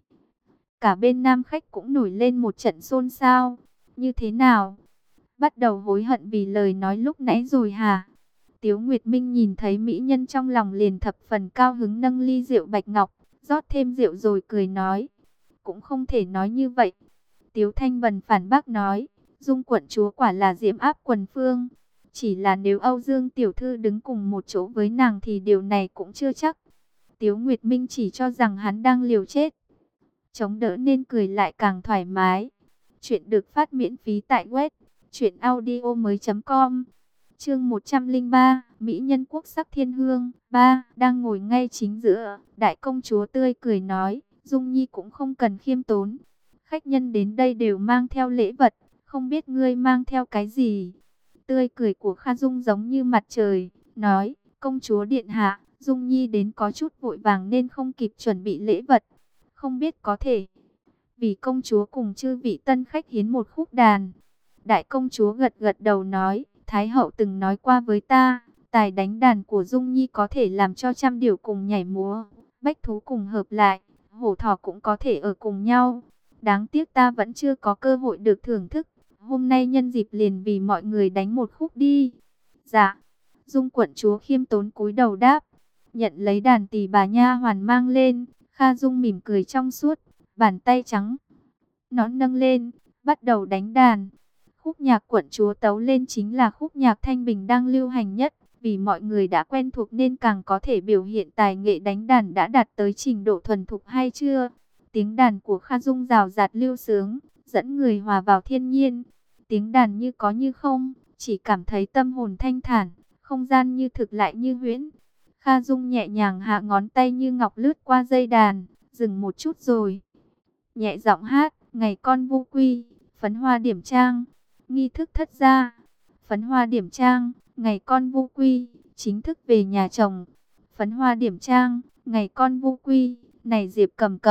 cả bên nam khách cũng nổi lên một trận xôn xao. Như thế nào? Bắt đầu hối hận vì lời nói lúc nãy rồi hả? Tiếu Nguyệt Minh nhìn thấy mỹ nhân trong lòng liền thập phần cao hứng, nâng ly rượu bạch ngọc, rót thêm rượu rồi cười nói. Cũng không thể nói như vậy. Tiếu Thanh Vân phản bác nói, Dung quận chúa quả là diễm áp quần phương. Chỉ là nếu Âu Dương tiểu thư đứng cùng một chỗ với nàng thì điều này cũng chưa chắc. Tiếu Nguyệt Minh chỉ cho rằng hắn đang liều chết, chống đỡ nên cười lại càng thoải mái. Chuyện được phát miễn phí tại web truyện audio mới chấm com. Chương một trăm lẻ ba, mỹ nhân quốc sắc thiên hương. Ba, đang ngồi ngay chính giữa, đại công chúa tươi cười nói, Dung Nhi cũng không cần khiêm tốn. Khách nhân đến đây đều mang theo lễ vật, không biết ngươi mang theo cái gì? Tươi cười của Kha Dung giống như mặt trời, nói, công chúa điện hạ, Dung Nhi đến có chút vội vàng nên không kịp chuẩn bị lễ vật. Không biết có thể vì công chúa cùng chư vị tân khách hiến một khúc đàn. Đại công chúa gật gật đầu nói, Thái hậu từng nói qua với ta, tài đánh đàn của Dung Nhi có thể làm cho trăm điểu cùng nhảy múa, bách thú cùng hợp lại, hổ thỏ cũng có thể ở cùng nhau. Đáng tiếc ta vẫn chưa có cơ hội được thưởng thức. Hôm nay nhân dịp liền vì mọi người đánh một khúc đi. Dạ. Dung quận chúa khiêm tốn cúi đầu đáp. Nhận lấy đàn tỳ bà nha hoàn mang lên. Kha Dung mỉm cười trong suốt, bàn tay trắng nón nâng lên, bắt đầu đánh đàn. Khúc nhạc quận chúa tấu lên chính là khúc nhạc thanh bình đang lưu hành nhất. Vì mọi người đã quen thuộc nên càng có thể biểu hiện tài nghệ đánh đàn đã đạt tới trình độ thuần thục hay chưa. Tiếng đàn của Kha Dung rào rạt lưu sướng, dẫn người hòa vào thiên nhiên. Tiếng đàn như có như không, chỉ cảm thấy tâm hồn thanh thản, không gian như thực lại như huyễn. Kha Dung nhẹ nhàng hạ ngón tay như ngọc lướt qua dây đàn, dừng một chút rồi nhẹ giọng hát, ngày con vu quy, phấn hoa điểm trang, nghi thức thất gia. Phấn hoa điểm trang, ngày con vu quy, chính thức về nhà chồng. Phấn hoa điểm trang, ngày con vu quy, này Diệp Cầm Cầm,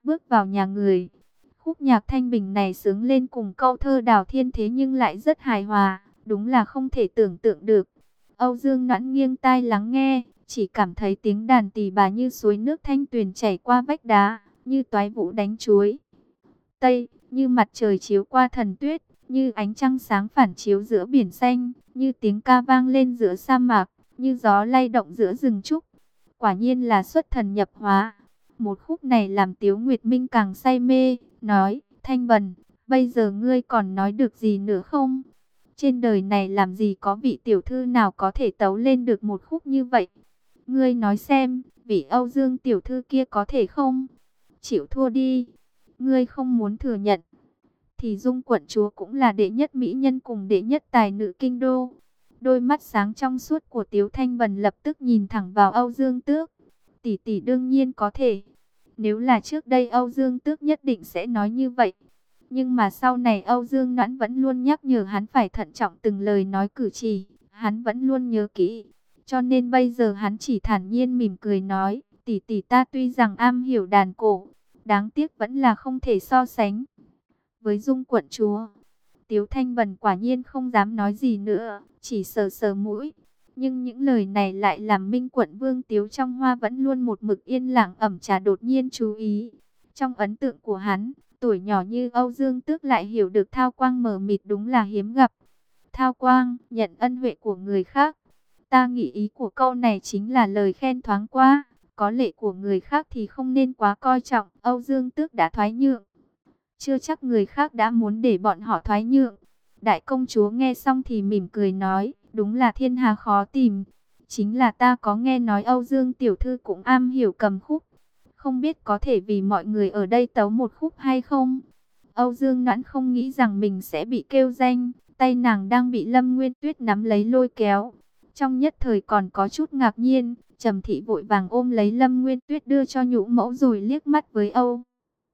bước vào nhà người. Khúc nhạc thanh bình này sướng lên cùng câu thơ đào thiên thế nhưng lại rất hài hòa, đúng là không thể tưởng tượng được. Âu Dương Noãn nghiêng tai lắng nghe, chỉ cảm thấy tiếng đàn tỳ bà như suối nước thanh tuyền chảy qua vách đá, như toái vũ đánh chuối tây, như mặt trời chiếu qua thần tuyết, như ánh trăng sáng phản chiếu giữa biển xanh, như tiếng ca vang lên giữa sa mạc, như gió lay động giữa rừng trúc. Quả nhiên là xuất thần nhập hóa. Một khúc này làm Tiếu Nguyệt Minh càng say mê, nói: Thanh Bần, bây giờ ngươi còn nói được gì nữa không? Trên đời này làm gì có vị tiểu thư nào có thể tấu lên được một khúc như vậy? Ngươi nói xem, vị Âu Dương tiểu thư kia có thể không? Chịu thua đi. Ngươi không muốn thừa nhận, thì Dung quận chúa cũng là đệ nhất mỹ nhân cùng đệ nhất tài nữ kinh đô. Đôi mắt sáng trong suốt của Tiếu Thanh Bần lập tức nhìn thẳng vào Âu Dương Tước. Tỷ tỷ đương nhiên có thể. Nếu là trước đây Âu Dương Tước nhất định sẽ nói như vậy. Nhưng mà sau này Âu Dương Noãn vẫn luôn nhắc nhở hắn phải thận trọng từng lời nói cử chỉ. Hắn vẫn luôn nhớ kỹ. Cho nên bây giờ hắn chỉ thản nhiên mỉm cười nói: tỷ tỷ ta tuy rằng am hiểu đàn cổ, đáng tiếc vẫn là không thể so sánh với Dung quận chúa. Tiếu Thanh Bần quả nhiên không dám nói gì nữa, chỉ sờ sờ mũi. Nhưng những lời này lại làm Minh quận vương Tiếu trong Hoa vẫn luôn một mực yên lặng ẩm trà đột nhiên chú ý. Trong ấn tượng của hắn, tuổi nhỏ như Âu Dương Tước lại hiểu được thao quang mờ mịt đúng là hiếm gặp. Thao quang, nhận ân huệ của người khác. Ta nghĩ ý của câu này chính là lời khen thoáng qua. Có lệ của người khác thì không nên quá coi trọng. Âu Dương Tước đã thoái nhượng, chưa chắc người khác đã muốn để bọn họ thoái nhượng. Đại công chúa nghe xong thì mỉm cười nói: đúng là thiên hà khó tìm. Chính là ta có nghe nói Âu Dương tiểu thư cũng am hiểu cầm khúc. Không biết có thể vì mọi người ở đây tấu một khúc hay không? Âu Dương Noãn không nghĩ rằng mình sẽ bị kêu danh. Tay nàng đang bị Lâm Nguyên Tuyết nắm lấy lôi kéo. Trong nhất thời còn có chút ngạc nhiên. Trầm thị vội vàng ôm lấy Lâm Nguyên Tuyết đưa cho nhũ mẫu rồi liếc mắt với Âu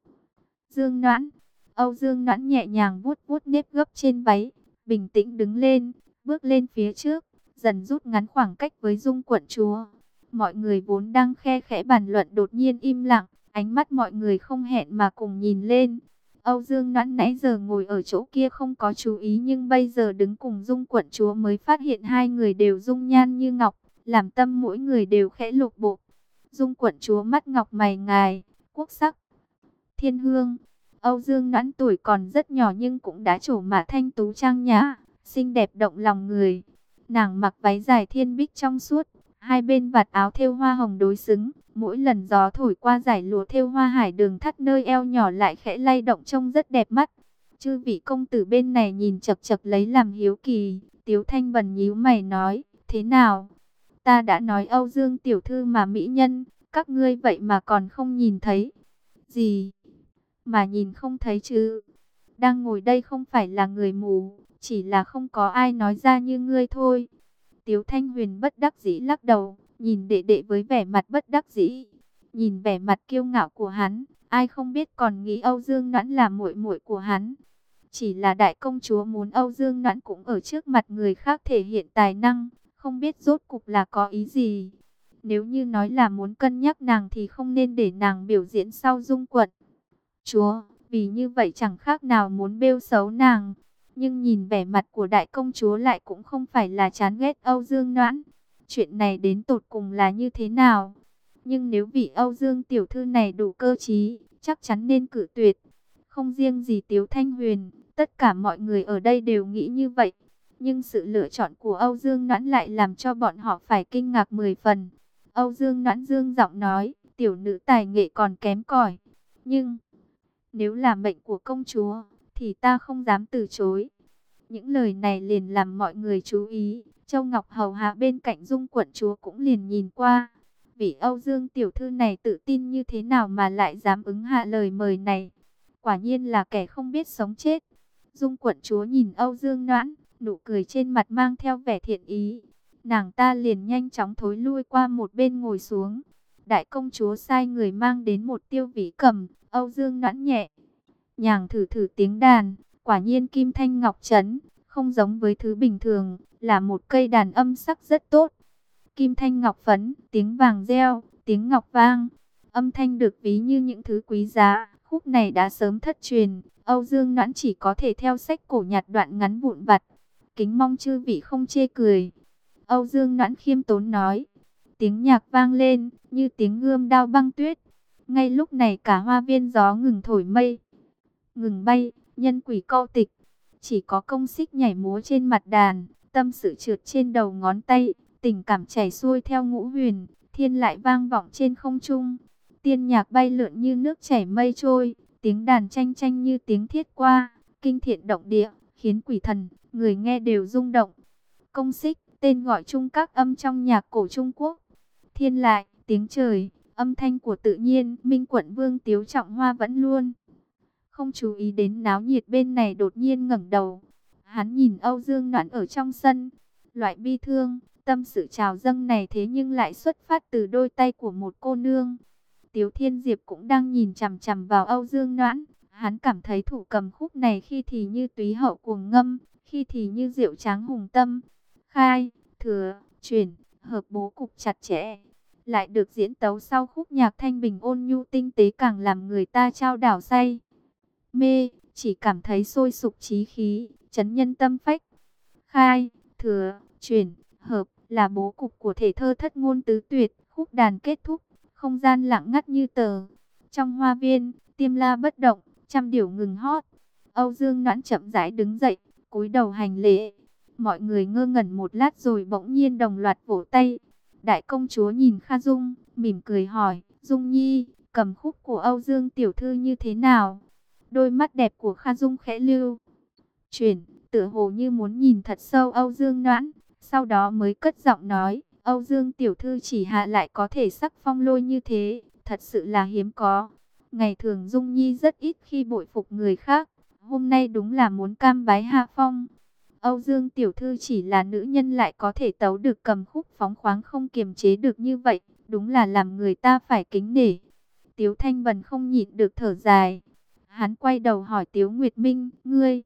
Dương Noãn. Âu Dương Noãn nhẹ nhàng vuốt vuốt nếp gấp trên váy, bình tĩnh đứng lên, bước lên phía trước, dần rút ngắn khoảng cách với Dung quận chúa. Mọi người vốn đang khe khẽ bàn luận đột nhiên im lặng, ánh mắt mọi người không hẹn mà cùng nhìn lên. Âu Dương Noãn nãy giờ ngồi ở chỗ kia không có chú ý, nhưng bây giờ đứng cùng Dung quận chúa mới phát hiện hai người đều dung nhan như ngọc, làm tâm mỗi người đều khẽ lục bộ. Dung quận chúa mắt ngọc mày ngài, quốc sắc thiên hương. Âu Dương Noãn tuổi còn rất nhỏ nhưng cũng đã trổ mã thanh tú trang nhã, xinh đẹp động lòng người. Nàng mặc váy dài thiên bích trong suốt, hai bên vạt áo thêu hoa hồng đối xứng, mỗi lần gió thổi qua dải lụa thêu hoa hải đường thắt nơi eo nhỏ lại khẽ lay động trông rất đẹp mắt. Chư vị công tử bên này nhìn chật chật lấy làm hiếu kỳ. Tiếu Thanh Bần nhíu mày nói: thế nào? Ta đã nói Âu Dương tiểu thư mà mỹ nhân, các ngươi vậy mà còn không nhìn thấy. Gì? Mà nhìn không thấy chứ? Đang ngồi đây không phải là người mù, chỉ là không có ai nói ra như ngươi thôi. Tiếu Thanh Huyền bất đắc dĩ lắc đầu, nhìn đệ đệ với vẻ mặt bất đắc dĩ. Nhìn vẻ mặt kiêu ngạo của hắn, ai không biết còn nghĩ Âu Dương Noãn là muội muội của hắn. Chỉ là đại công chúa muốn Âu Dương Noãn cũng ở trước mặt người khác thể hiện tài năng, không biết rốt cục là có ý gì. Nếu như nói là muốn cân nhắc nàng thì không nên để nàng biểu diễn sau Dung quận chúa, vì như vậy chẳng khác nào muốn bêu xấu nàng. Nhưng nhìn vẻ mặt của đại công chúa lại cũng không phải là chán ghét Âu Dương Noãn. Chuyện này đến tột cùng là như thế nào? Nhưng nếu vị Âu Dương tiểu thư này đủ cơ trí, chắc chắn nên cử tuyệt. Không riêng gì Tiếu Thanh Huyền, tất cả mọi người ở đây đều nghĩ như vậy. Nhưng sự lựa chọn của Âu Dương Noãn lại làm cho bọn họ phải kinh ngạc mười phần. Âu Dương Noãn dương giọng nói: tiểu nữ tài nghệ còn kém cỏi, nhưng nếu là mệnh của công chúa, thì ta không dám từ chối. Những lời này liền làm mọi người chú ý. Châu Ngọc hầu hạ bên cạnh Dung quận chúa cũng liền nhìn qua. Vị Âu Dương tiểu thư này tự tin như thế nào mà lại dám ứng hạ lời mời này? Quả nhiên là kẻ không biết sống chết. Dung quận chúa nhìn Âu Dương Noãn, nụ cười trên mặt mang theo vẻ thiện ý. Nàng ta liền nhanh chóng thối lui qua một bên ngồi xuống. Đại công chúa sai người mang đến một tiêu vĩ cầm. Âu Dương Noãn nhẹ nhàng thử thử tiếng đàn, quả nhiên kim thanh ngọc trấn, không giống với thứ bình thường, là một cây đàn âm sắc rất tốt. Kim thanh ngọc phấn, tiếng vàng reo, tiếng ngọc vang. Âm thanh được ví như những thứ quý giá, khúc này đã sớm thất truyền, Âu Dương Noãn chỉ có thể theo sách cổ nhặt đoạn ngắn vụn vặt. Kính mong chư vị không chê cười. Âu Dương Noãn khiêm tốn nói. Tiếng nhạc vang lên, như tiếng gươm đao băng tuyết. Ngay lúc này cả hoa viên gió ngừng thổi mây, ngừng bay, nhân quỷ câu tịch. Chỉ có Công Xích nhảy múa trên mặt đàn, tâm sự trượt trên đầu ngón tay, tình cảm chảy xuôi theo ngũ huyền, thiên lại vang vọng trên không trung. Tiên nhạc bay lượn như nước chảy mây trôi, tiếng đàn tranh tranh như tiếng thiết qua, kinh thiện động địa, khiến quỷ thần, người nghe đều rung động. Công Xích, tên gọi chung các âm trong nhạc cổ Trung Quốc. Thiên lại, tiếng trời, âm thanh của tự nhiên. Minh Quận Vương Tiếu Trọng Hoa vẫn luôn không chú ý đến náo nhiệt bên này, đột nhiên ngẩng đầu. Hắn nhìn Âu Dương Noãn ở trong sân. Loại bi thương, tâm sự trào dâng này thế nhưng lại xuất phát từ đôi tay của một cô nương. Tiếu Thiên Diệp cũng đang nhìn chằm chằm vào Âu Dương Noãn. Hắn cảm thấy thủ cầm khúc này khi thì như túy hậu cuồng ngâm, khi thì như diệu tráng hùng tâm. Khai, thừa, chuyển, hợp bố cục chặt chẽ, lại được diễn tấu sau khúc nhạc thanh bình ôn nhu tinh tế, càng làm người ta chao đảo say mê, chỉ cảm thấy sôi sục trí khí, chấn nhân tâm phách. Khai, thừa, chuyển, hợp là bố cục của thể thơ thất ngôn tứ tuyệt. Khúc đàn kết thúc, không gian lặng ngắt như tờ. Trong hoa viên, Tiêm La bất động, trăm điểu ngừng hót. Âu Dương Noãn chậm rãi đứng dậy, cúi đầu hành lễ. Mọi người ngơ ngẩn một lát rồi bỗng nhiên đồng loạt vỗ tay. Đại công chúa nhìn Kha Dung, mỉm cười hỏi, Dung Nhi, cầm khúc của Âu Dương tiểu thư như thế nào? Đôi mắt đẹp của Kha Dung khẽ lưu chuyển, tựa hồ như muốn nhìn thật sâu Âu Dương Noãn. Sau đó mới cất giọng nói, Âu Dương tiểu thư chỉ hạ lại có thể sắc phong lôi như thế, thật sự là hiếm có. Ngày thường Dung Nhi rất ít khi bội phục người khác, hôm nay đúng là muốn cam bái hạ phong. Âu Dương tiểu thư chỉ là nữ nhân lại có thể tấu được cầm khúc phóng khoáng không kiềm chế được như vậy, đúng là làm người ta phải kính nể. Tiếu Thanh Bần không nhịn được thở dài. Hắn quay đầu hỏi Tiếu Nguyệt Minh, ngươi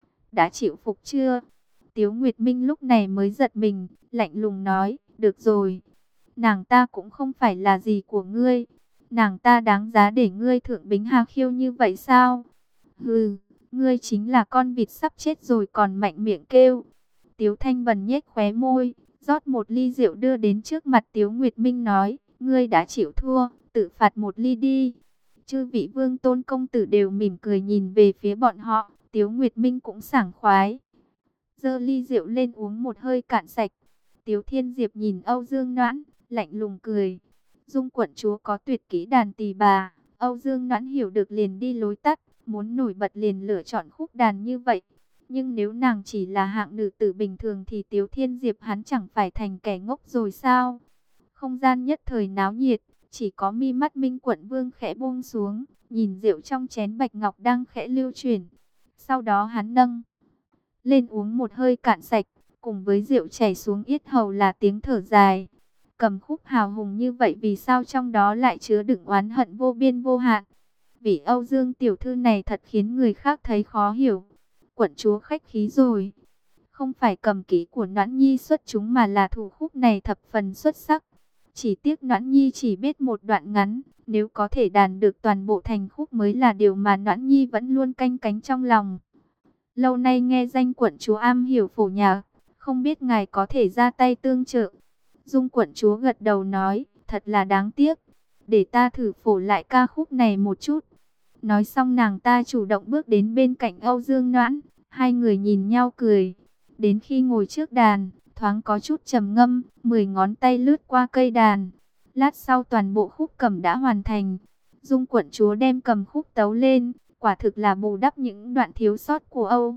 đã chịu phục chưa? Tiếu Nguyệt Minh lúc này mới giật mình, lạnh lùng nói, được rồi. Nàng ta cũng không phải là gì của ngươi. Nàng ta đáng giá để ngươi thượng bính hà khiêu như vậy sao? Hừ, ngươi chính là con vịt sắp chết rồi còn mạnh miệng kêu. Tiếu Thanh Bần nhếch khóe môi, rót một ly rượu đưa đến trước mặt Tiếu Nguyệt Minh nói, ngươi đã chịu thua, tự phạt một ly đi. Chư vị vương tôn công tử đều mỉm cười nhìn về phía bọn họ, Tiếu Nguyệt Minh cũng sảng khoái. Giơ ly rượu lên uống một hơi cạn sạch. Tiếu Thiên Diệp nhìn Âu Dương Noãn, lạnh lùng cười. Dung quận chúa có tuyệt kỹ đàn tỳ bà, Âu Dương Noãn hiểu được liền đi lối tắt, muốn nổi bật liền lựa chọn khúc đàn như vậy. Nhưng nếu nàng chỉ là hạng nữ tử bình thường thì Tiếu Thiên Diệp hắn chẳng phải thành kẻ ngốc rồi sao? Không gian nhất thời náo nhiệt, chỉ có mi mắt Minh Quận Vương khẽ buông xuống, nhìn rượu trong chén bạch ngọc đang khẽ lưu chuyển. Sau đó hắn nâng lên uống một hơi cạn sạch, cùng với rượu chảy xuống yết hầu là tiếng thở dài. Cầm khúc hào hùng như vậy vì sao trong đó lại chứa đựng oán hận vô biên vô hạn? Vị Âu Dương tiểu thư này thật khiến người khác thấy khó hiểu. Quận chúa khách khí rồi. Không phải cầm kỹ của Noãn Nhi xuất chúng mà là thủ khúc này thập phần xuất sắc. Chỉ tiếc Noãn Nhi chỉ biết một đoạn ngắn, nếu có thể đàn được toàn bộ thành khúc mới là điều mà Noãn Nhi vẫn luôn canh cánh trong lòng. Lâu nay nghe danh quận chúa am hiểu phổ nhạc, không biết ngài có thể ra tay tương trợ. Dung quận chúa gật đầu nói, thật là đáng tiếc, để ta thử phổ lại ca khúc này một chút. Nói xong nàng ta chủ động bước đến bên cạnh Âu Dương Noãn, hai người nhìn nhau cười. Đến khi ngồi trước đàn, thoáng có chút trầm ngâm, mười ngón tay lướt qua cây đàn. Lát sau toàn bộ khúc cầm đã hoàn thành. Dung quận chúa đem cầm khúc tấu lên, quả thực là bù đắp những đoạn thiếu sót của Âu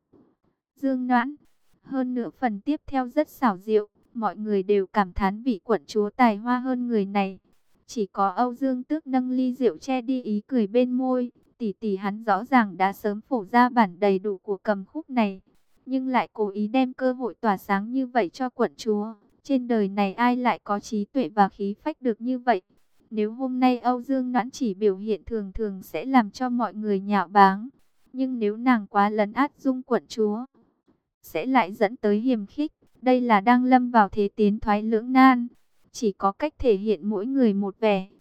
Dương Noãn. Hơn nữa phần tiếp theo rất xảo diệu, mọi người đều cảm thán vị quận chúa tài hoa hơn người này. Chỉ có Âu Dương Tước nâng ly rượu che đi ý cười bên môi, tỷ tỷ hắn rõ ràng đã sớm phổ ra bản đầy đủ của cầm khúc này, nhưng lại cố ý đem cơ hội tỏa sáng như vậy cho quận chúa. Trên đời này ai lại có trí tuệ và khí phách được như vậy? Nếu hôm nay Âu Dương Noãn chỉ biểu hiện thường thường sẽ làm cho mọi người nhạo báng, nhưng nếu nàng quá lấn át Dung quận chúa, sẽ lại dẫn tới hiềm khích. Đây là đang lâm vào thế tiến thoái lưỡng nan. Chỉ có cách thể hiện mỗi người một vẻ,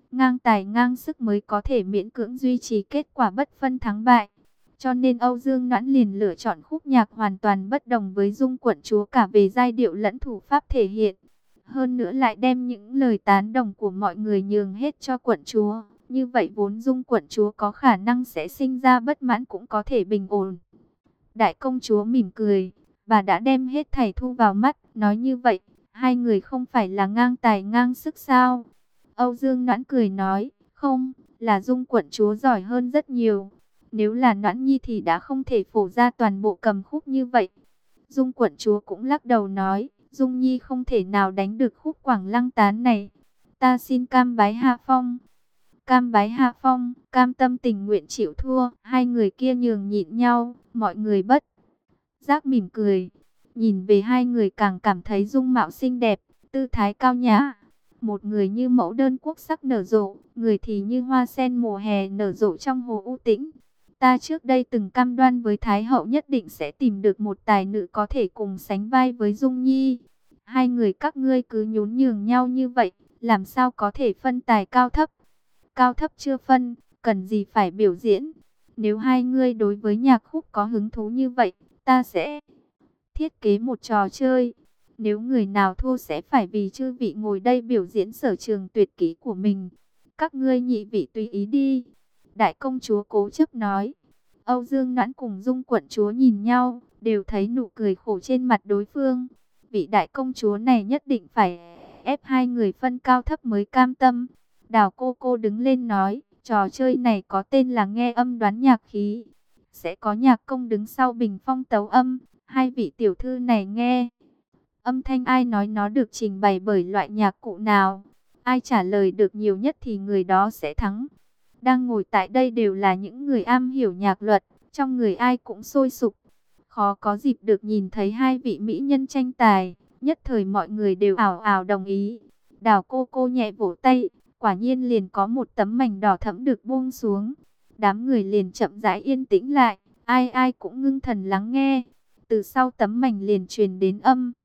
ngang tài ngang sức mới có thể miễn cưỡng duy trì kết quả bất phân thắng bại. Cho nên Âu Dương Noãn liền lựa chọn khúc nhạc hoàn toàn bất đồng với Dung Quận Chúa cả về giai điệu lẫn thủ pháp thể hiện. Hơn nữa lại đem những lời tán đồng của mọi người nhường hết cho quận chúa. Như vậy vốn Dung Quận Chúa có khả năng sẽ sinh ra bất mãn cũng có thể bình ổn. Đại công chúa mỉm cười, bà đã đem hết thảy thu vào mắt, nói như vậy, hai người không phải là ngang tài ngang sức sao? Âu Dương Noãn cười nói, không, là Dung Quận Chúa giỏi hơn rất nhiều. Nếu là Noãn Nhi thì đã không thể phổ ra toàn bộ cầm khúc như vậy. Dung Quận Chúa cũng lắc đầu nói, Dung Nhi không thể nào đánh được khúc Quảng Lăng Tán này. Ta xin cam bái hạ phong. Cam bái hạ phong, cam tâm tình nguyện chịu thua. Hai người kia nhường nhịn nhau, mọi người bất giác mỉm cười. Nhìn về hai người càng cảm thấy dung mạo xinh đẹp, tư thái cao nhã. Một người như mẫu đơn quốc sắc nở rộ, người thì như hoa sen mùa hè nở rộ trong hồ u tĩnh. Ta trước đây từng cam đoan với Thái hậu nhất định sẽ tìm được một tài nữ có thể cùng sánh vai với Dung Nhi. Hai người các ngươi cứ nhún nhường nhau như vậy, làm sao có thể phân tài cao thấp? Cao thấp chưa phân, cần gì phải biểu diễn? Nếu hai ngươi đối với nhạc khúc có hứng thú như vậy, ta sẽ thiết kế một trò chơi. Nếu người nào thua sẽ phải vì chư vị ngồi đây biểu diễn sở trường tuyệt kỹ của mình. Các ngươi nhị vị tùy ý đi. Đại công chúa cố chấp nói. Âu Dương Noãn cùng Dung Quận Chúa nhìn nhau, đều thấy nụ cười khổ trên mặt đối phương. Vị đại công chúa này nhất định phải ép hai người phân cao thấp mới cam tâm. Đào cô cô đứng lên nói, trò chơi này có tên là nghe âm đoán nhạc khí. Sẽ có nhạc công đứng sau bình phong tấu âm. Hai vị tiểu thư này nghe âm thanh ai nói nó được trình bày bởi loại nhạc cụ nào. Ai trả lời được nhiều nhất thì người đó sẽ thắng. Đang ngồi tại đây đều là những người am hiểu nhạc luật, trong người ai cũng sôi sục. Khó có dịp được nhìn thấy hai vị mỹ nhân tranh tài, nhất thời mọi người đều ảo ảo đồng ý. Đào cô cô nhẹ vỗ tay, quả nhiên liền có một tấm mảnh đỏ thẫm được buông xuống. Đám người liền chậm rãi yên tĩnh lại, ai ai cũng ngưng thần lắng nghe. Từ sau tấm mảnh liền truyền đến âm